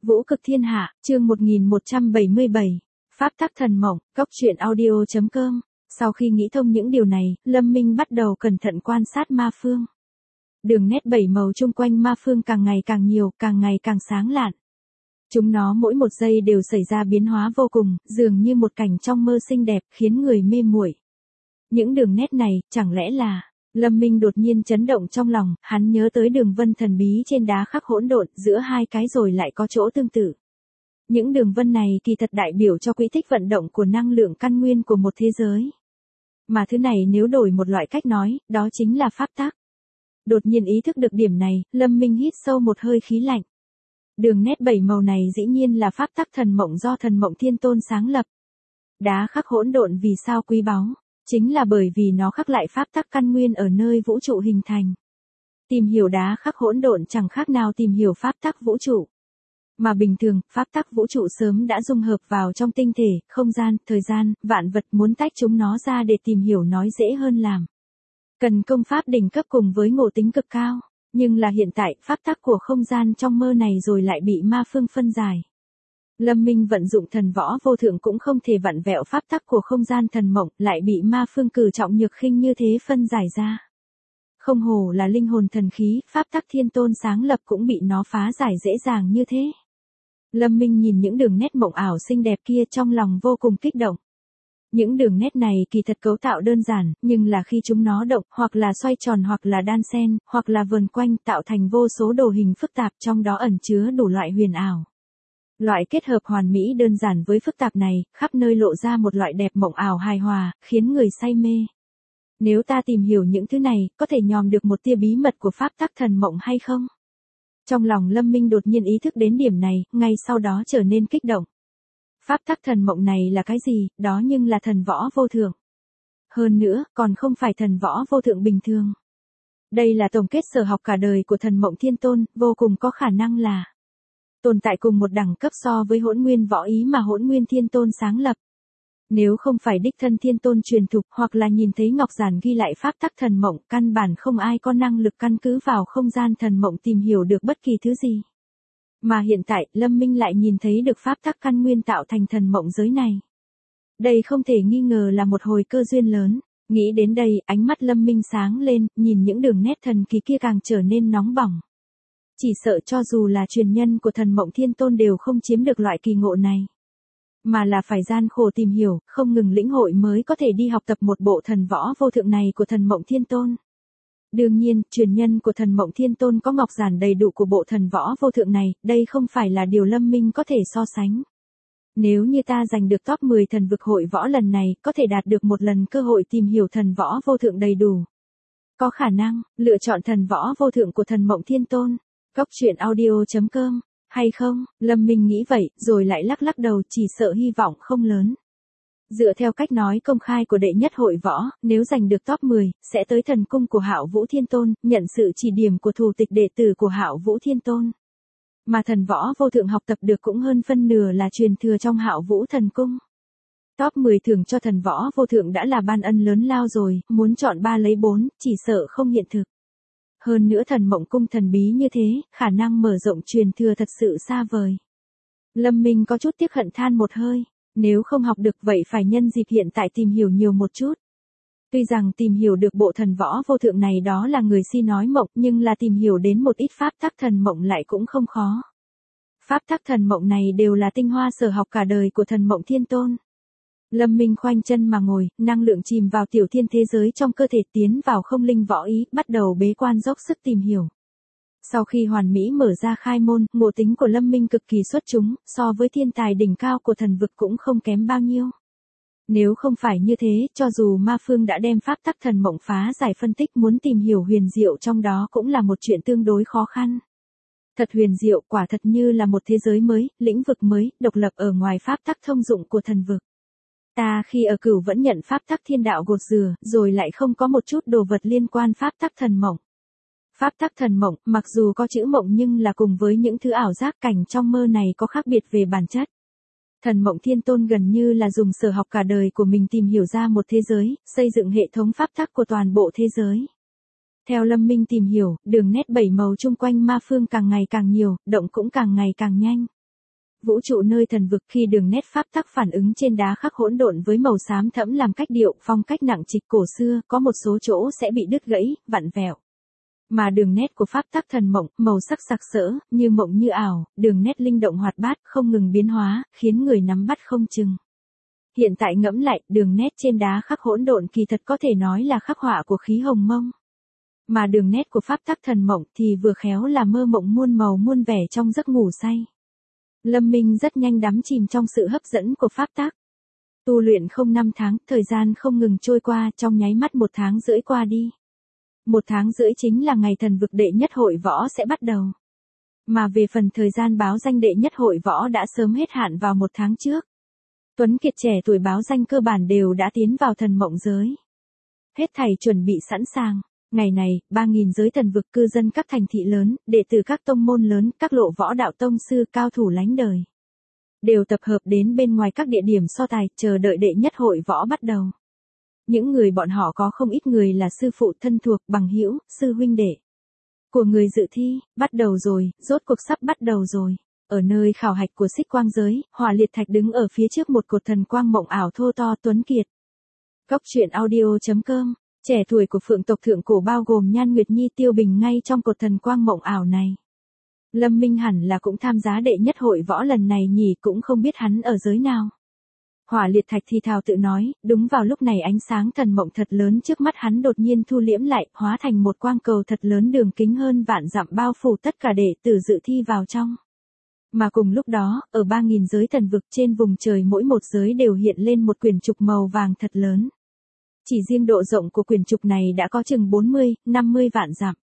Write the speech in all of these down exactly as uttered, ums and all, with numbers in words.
Vũ cực thiên hạ, chương một nghìn một trăm bảy mươi bảy. Pháp tắc thần mộng, cốc truyện audio chấm com. Sau khi nghĩ thông những điều này, Lâm Minh bắt đầu cẩn thận quan sát ma phương. Đường nét bảy màu chung quanh ma phương càng ngày càng nhiều, càng ngày càng sáng lạn. Chúng nó mỗi một giây đều xảy ra biến hóa vô cùng, dường như một cảnh trong mơ xinh đẹp, khiến người mê muội. Những đường nét này, chẳng lẽ là... Lâm Minh đột nhiên chấn động trong lòng, hắn nhớ tới đường vân thần bí trên đá khắc hỗn độn, giữa hai cái rồi lại có chỗ tương tự. Những đường vân này kỳ thật đại biểu cho quỹ tích vận động của năng lượng căn nguyên của một thế giới. Mà thứ này nếu đổi một loại cách nói, đó chính là pháp tắc. Đột nhiên ý thức được điểm này, Lâm Minh hít sâu một hơi khí lạnh. Đường nét bảy màu này dĩ nhiên là pháp tắc thần mộng do thần mộng thiên tôn sáng lập. Đá khắc hỗn độn vì sao quý báu? Chính là bởi vì nó khắc lại pháp tắc căn nguyên ở nơi vũ trụ hình thành. Tìm hiểu đá khắc hỗn độn chẳng khác nào tìm hiểu pháp tắc vũ trụ. Mà bình thường, pháp tắc vũ trụ sớm đã dung hợp vào trong tinh thể, không gian, thời gian, vạn vật, muốn tách chúng nó ra để tìm hiểu nói dễ hơn làm. Cần công pháp đỉnh cấp cùng với ngộ tính cực cao. Nhưng là hiện tại, pháp tắc của không gian trong mơ này rồi lại bị ma phương phân giải. Lâm Minh vận dụng thần võ vô thượng cũng không thể vặn vẹo pháp tắc của không gian thần mộng, lại bị ma phương cử trọng nhược khinh như thế phân giải ra. Không hồ là linh hồn thần khí, pháp tắc thiên tôn sáng lập cũng bị nó phá giải dễ dàng như thế. Lâm Minh nhìn những đường nét mộng ảo xinh đẹp kia trong lòng vô cùng kích động. Những đường nét này kỳ thật cấu tạo đơn giản, nhưng là khi chúng nó động, hoặc là xoay tròn hoặc là đan xen, hoặc là vờn quanh tạo thành vô số đồ hình phức tạp trong đó ẩn chứa đủ loại huyền ảo. Loại kết hợp hoàn mỹ đơn giản với phức tạp này, khắp nơi lộ ra một loại đẹp mộng ảo hài hòa, khiến người say mê. Nếu ta tìm hiểu những thứ này, có thể nhòm được một tia bí mật của pháp tắc thần mộng hay không? Trong lòng Lâm Minh đột nhiên ý thức đến điểm này, ngay sau đó trở nên kích động. Pháp tắc thần mộng này là cái gì, đó nhưng là thần võ vô thượng. Hơn nữa, còn không phải thần võ vô thượng bình thường. Đây là tổng kết sở học cả đời của thần mộng thiên tôn, vô cùng có khả năng là tồn tại cùng một đẳng cấp so với hỗn nguyên võ ý mà hỗn nguyên thiên tôn sáng lập. Nếu không phải đích thân thiên tôn truyền thục hoặc là nhìn thấy ngọc giản ghi lại pháp tắc thần mộng, căn bản không ai có năng lực căn cứ vào không gian thần mộng tìm hiểu được bất kỳ thứ gì. Mà hiện tại, Lâm Minh lại nhìn thấy được pháp tắc căn nguyên tạo thành thần mộng giới này. Đây không thể nghi ngờ là một hồi cơ duyên lớn. Nghĩ đến đây, ánh mắt Lâm Minh sáng lên, nhìn những đường nét thần kỳ kia càng trở nên nóng bỏng. Chỉ sợ cho dù là truyền nhân của thần mộng thiên tôn đều không chiếm được loại kỳ ngộ này. Mà là phải gian khổ tìm hiểu, không ngừng lĩnh hội mới có thể đi học tập một bộ thần võ vô thượng này của thần mộng thiên tôn. Đương nhiên, truyền nhân của thần mộng thiên tôn có ngọc giản đầy đủ của bộ thần võ vô thượng này, đây không phải là điều Lâm Minh có thể so sánh. Nếu như ta giành được top mười thần vực hội võ lần này, có thể đạt được một lần cơ hội tìm hiểu thần võ vô thượng đầy đủ. Có khả năng, lựa chọn thần võ vô thượng của thần mộng thiên tôn. Cốc truyện audio chấm com, hay không? Lâm Minh nghĩ vậy, rồi lại lắc lắc đầu, chỉ sợ hy vọng không lớn. Dựa theo cách nói công khai của đệ nhất hội võ, nếu giành được top mười, sẽ tới thần cung của Hạo Vũ Thiên Tôn, nhận sự chỉ điểm của thủ tịch đệ tử của Hạo Vũ Thiên Tôn. Mà thần võ vô thượng học tập được cũng hơn phân nửa là truyền thừa trong Hạo Vũ Thần Cung. Top mười thưởng cho thần võ vô thượng đã là ban ân lớn lao rồi, muốn chọn ba lấy bốn, chỉ sợ không hiện thực. Hơn nữa thần mộng cung thần bí như thế, khả năng mở rộng truyền thừa thật sự xa vời. Lâm Minh có chút tiếc hận than một hơi, nếu không học được vậy phải nhân dịp hiện tại tìm hiểu nhiều một chút. Tuy rằng tìm hiểu được bộ thần võ vô thượng này đó là người si nói mộng, nhưng là tìm hiểu đến một ít pháp tắc thần mộng lại cũng không khó. Pháp tắc thần mộng này đều là tinh hoa sở học cả đời của thần mộng thiên tôn. Lâm Minh khoanh chân mà ngồi, năng lượng chìm vào tiểu thiên thế giới trong cơ thể tiến vào không linh võ ý, bắt đầu bế quan dốc sức tìm hiểu. Sau khi hoàn mỹ mở ra khai môn, ngộ tính của Lâm Minh cực kỳ xuất chúng, so với thiên tài đỉnh cao của thần vực cũng không kém bao nhiêu. Nếu không phải như thế, cho dù ma phương đã đem pháp tắc thần mộng phá giải phân tích muốn tìm hiểu huyền diệu trong đó cũng là một chuyện tương đối khó khăn. Thật huyền diệu, quả thật như là một thế giới mới, lĩnh vực mới, độc lập ở ngoài pháp tắc thông dụng của thần vực. Ta khi ở Cửu vẫn nhận pháp tắc thiên đạo gột rửa, rồi lại không có một chút đồ vật liên quan pháp tắc thần mộng. Pháp tắc thần mộng, mặc dù có chữ mộng nhưng là cùng với những thứ ảo giác cảnh trong mơ này có khác biệt về bản chất. Thần mộng thiên tôn gần như là dùng sở học cả đời của mình tìm hiểu ra một thế giới, xây dựng hệ thống pháp tắc của toàn bộ thế giới. Theo Lâm Minh tìm hiểu, đường nét bảy màu chung quanh ma phương càng ngày càng nhiều, động cũng càng ngày càng nhanh. Vũ trụ nơi thần vực khi đường nét pháp tắc phản ứng trên đá khắc hỗn độn với màu xám thẫm làm cách điệu, phong cách nặng trịch cổ xưa, có một số chỗ sẽ bị đứt gãy, vặn vẹo. Mà đường nét của pháp tắc thần mộng, màu sắc sặc sỡ, như mộng như ảo, đường nét linh động hoạt bát, không ngừng biến hóa, khiến người nắm bắt không chừng. Hiện tại ngẫm lại, đường nét trên đá khắc hỗn độn kỳ thật có thể nói là khắc họa của khí hồng mông. Mà đường nét của pháp tắc thần mộng thì vừa khéo là mơ mộng muôn màu muôn vẻ trong giấc ngủ say. Lâm Minh rất nhanh đắm chìm trong sự hấp dẫn của pháp tắc. Tu luyện không năm tháng, thời gian không ngừng trôi qua, trong nháy mắt một tháng rưỡi qua đi. Một tháng rưỡi chính là ngày thần vực đệ nhất hội võ sẽ bắt đầu. Mà về phần thời gian báo danh đệ nhất hội võ đã sớm hết hạn vào một tháng trước. Tuấn Kiệt trẻ tuổi báo danh cơ bản đều đã tiến vào thần mộng giới. Hết thảy chuẩn bị sẵn sàng. Ngày này, ba nghìn giới thần vực cư dân các thành thị lớn, đệ tử các tông môn lớn, các lộ võ đạo tông sư cao thủ lánh đời. Đều tập hợp đến bên ngoài các địa điểm so tài, chờ đợi đệ nhất hội võ bắt đầu. Những người bọn họ có không ít người là sư phụ thân thuộc, bằng hữu, sư huynh đệ. Của người dự thi, bắt đầu rồi, rốt cuộc sắp bắt đầu rồi. Ở nơi khảo hạch của xích quang giới, Hỏa Liệt Thạch đứng ở phía trước một cột thần quang mộng ảo thô to. Tuấn Kiệt. Góc truyện audio chấm com. Trẻ tuổi của phượng tộc thượng cổ bao gồm Nhan Nguyệt Nhi Tiêu Bình ngay trong cột thần quang mộng ảo này. Lâm Minh hẳn là cũng tham gia đệ nhất hội võ lần này nhỉ, cũng không biết hắn ở giới nào. Hỏa Liệt Thạch thì thào tự nói, đúng vào lúc này ánh sáng thần mộng thật lớn trước mắt hắn đột nhiên thu liễm lại, hóa thành một quang cầu thật lớn đường kính hơn vạn dặm bao phủ tất cả đệ tử dự thi vào trong. Mà cùng lúc đó, ở ba nghìn giới thần vực trên vùng trời mỗi một giới đều hiện lên một quyển trục màu vàng thật lớn. Chỉ riêng độ rộng của quyển trục này đã có chừng bốn mươi, năm mươi vạn dặm.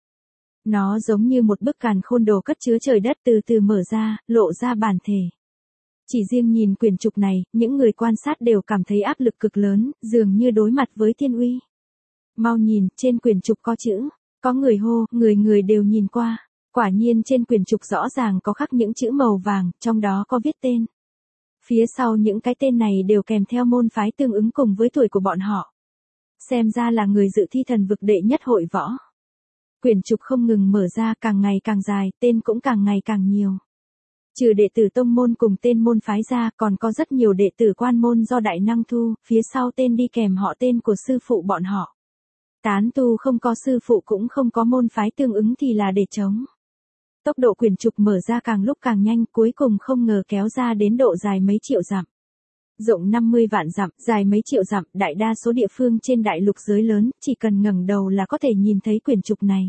Nó giống như một bức càn khôn đồ cất chứa trời đất từ từ mở ra, lộ ra bản thể. Chỉ riêng nhìn quyển trục này, những người quan sát đều cảm thấy áp lực cực lớn, dường như đối mặt với thiên uy. Mau nhìn, trên quyển trục có chữ, có người hô, người người đều nhìn qua. Quả nhiên trên quyển trục rõ ràng có khắc những chữ màu vàng, trong đó có viết tên. Phía sau những cái tên này đều kèm theo môn phái tương ứng cùng với tuổi của bọn họ. Xem ra là người dự thi thần vực đệ nhất hội võ. Quyển trục không ngừng mở ra, càng ngày càng dài, tên cũng càng ngày càng nhiều. Trừ đệ tử tông môn cùng tên môn phái ra, còn có rất nhiều đệ tử quan môn do đại năng thu, phía sau tên đi kèm họ tên của sư phụ bọn họ. Tán tu không có sư phụ cũng không có môn phái tương ứng thì là để chống. Tốc độ quyển trục mở ra càng lúc càng nhanh, cuối cùng không ngờ kéo ra đến độ dài mấy triệu dặm. Rộng năm mươi vạn dặm, dài mấy triệu dặm, đại đa số địa phương trên đại lục giới lớn, chỉ cần ngẩng đầu là có thể nhìn thấy quyển trục này.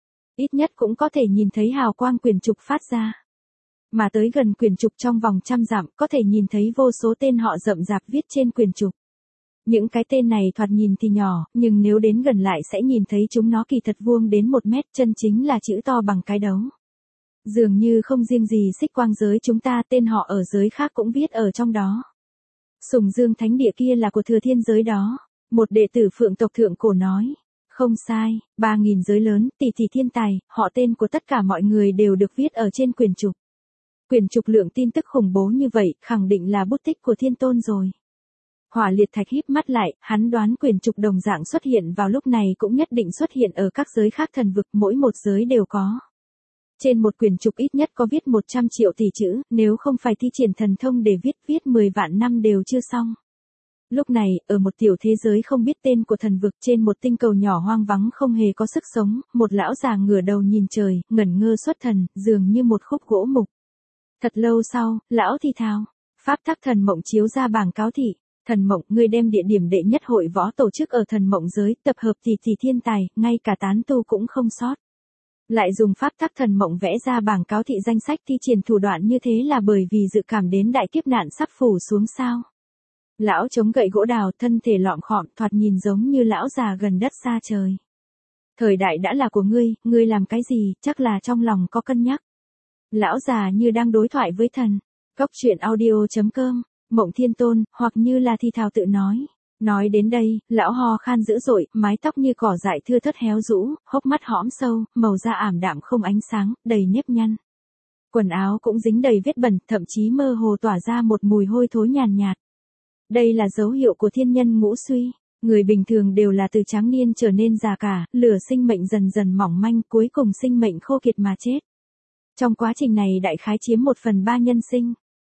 Ít nhất cũng có thể nhìn thấy hào quang quyển trục phát ra. Mà tới gần quyển trục trong vòng trăm dặm, có thể nhìn thấy vô số tên họ rậm rạp viết trên quyển trục. Những cái tên này thoạt nhìn thì nhỏ, nhưng nếu đến gần lại sẽ nhìn thấy chúng nó kỳ thật vuông đến một mét, chân chính là chữ to bằng cái đấu. Dường như không riêng gì xích quang giới chúng ta, tên họ ở giới khác cũng viết ở trong đó. Sùng Dương Thánh Địa kia là của thừa thiên giới đó. Một đệ tử phượng tộc thượng cổ nói. Không sai, ba nghìn giới lớn, tỷ tỷ thiên tài, họ tên của tất cả mọi người đều được viết ở trên quyển trục. Quyển trục lượng tin tức khủng bố như vậy, khẳng định là bút tích của thiên tôn rồi. Hỏa Liệt Thạch híp mắt lại, hắn đoán quyển trục đồng dạng xuất hiện vào lúc này cũng nhất định xuất hiện ở các giới khác thần vực, mỗi một giới đều có. Trên một quyển trục ít nhất có viết một trăm triệu tỷ chữ, nếu không phải thi triển thần thông để viết, viết mười vạn năm đều chưa xong. Lúc này, ở một tiểu thế giới không biết tên của thần vực, trên một tinh cầu nhỏ hoang vắng không hề có sức sống, một lão già ngửa đầu nhìn trời, ngẩn ngơ xuất thần, dường như một khúc gỗ mục. Thật lâu sau, lão thì thào, pháp tắc thần mộng chiếu ra bảng cáo thị, thần mộng, ngươi đem địa điểm đệ nhất hội võ tổ chức ở thần mộng giới, tập hợp tỷ tỷ thiên tài, ngay cả tán tu cũng không sót. Lại dùng pháp tắc thần mộng vẽ ra bảng cáo thị danh sách thi triển thủ đoạn như thế là bởi vì dự cảm đến đại kiếp nạn sắp phủ xuống sao. Lão chống gậy gỗ đào, thân thể lọm khọm, thoạt nhìn giống như lão già gần đất xa trời. Thời đại đã là của ngươi, ngươi làm cái gì, chắc là trong lòng có cân nhắc. Lão già như đang đối thoại với thần. Góc truyện audio chấm com, Mộng Thiên Tôn, hoặc như là thi thào tự nói. Nói đến đây, lão ho khan dữ dội, mái tóc như cỏ dại thưa thớt héo rũ, hốc mắt hõm sâu, màu da ảm đạm không ánh sáng, đầy nếp nhăn. Quần áo cũng dính đầy vết bẩn, thậm chí mơ hồ tỏa ra một mùi hôi thối nhàn nhạt. Đây là dấu hiệu của thiên nhân ngũ suy. Người bình thường đều là từ tráng niên trở nên già cả, lửa sinh mệnh dần dần mỏng manh, cuối cùng sinh mệnh khô kiệt mà chết. Trong quá trình này đại khái chiếm một phần ba nhân sinh.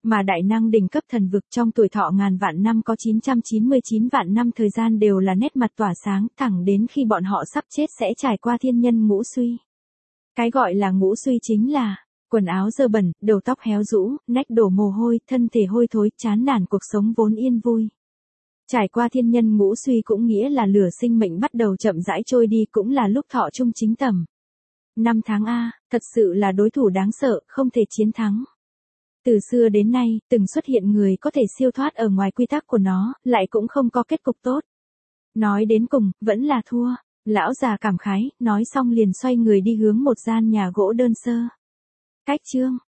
Mà đại năng đỉnh cấp thần vực trong tuổi thọ ngàn vạn năm có chín trăm chín mươi chín vạn năm thời gian đều là nét mặt tỏa sáng, thẳng đến khi bọn họ sắp chết sẽ trải qua thiên nhân ngũ suy. Cái gọi là ngũ suy chính là quần áo dơ bẩn, đầu tóc héo rũ, nách đổ mồ hôi, thân thể hôi thối, chán nản cuộc sống vốn yên vui. Trải qua thiên nhân ngũ suy cũng nghĩa là lửa sinh mệnh bắt đầu chậm rãi trôi đi, cũng là lúc thọ trung chính tầm. Năm tháng A, thật sự là đối thủ đáng sợ, không thể chiến thắng. Từ xưa đến nay, từng xuất hiện người có thể siêu thoát ở ngoài quy tắc của nó, lại cũng không có kết cục tốt. Nói đến cùng, vẫn là thua. Lão già cảm khái, nói xong liền xoay người đi hướng một gian nhà gỗ đơn sơ. Cách chương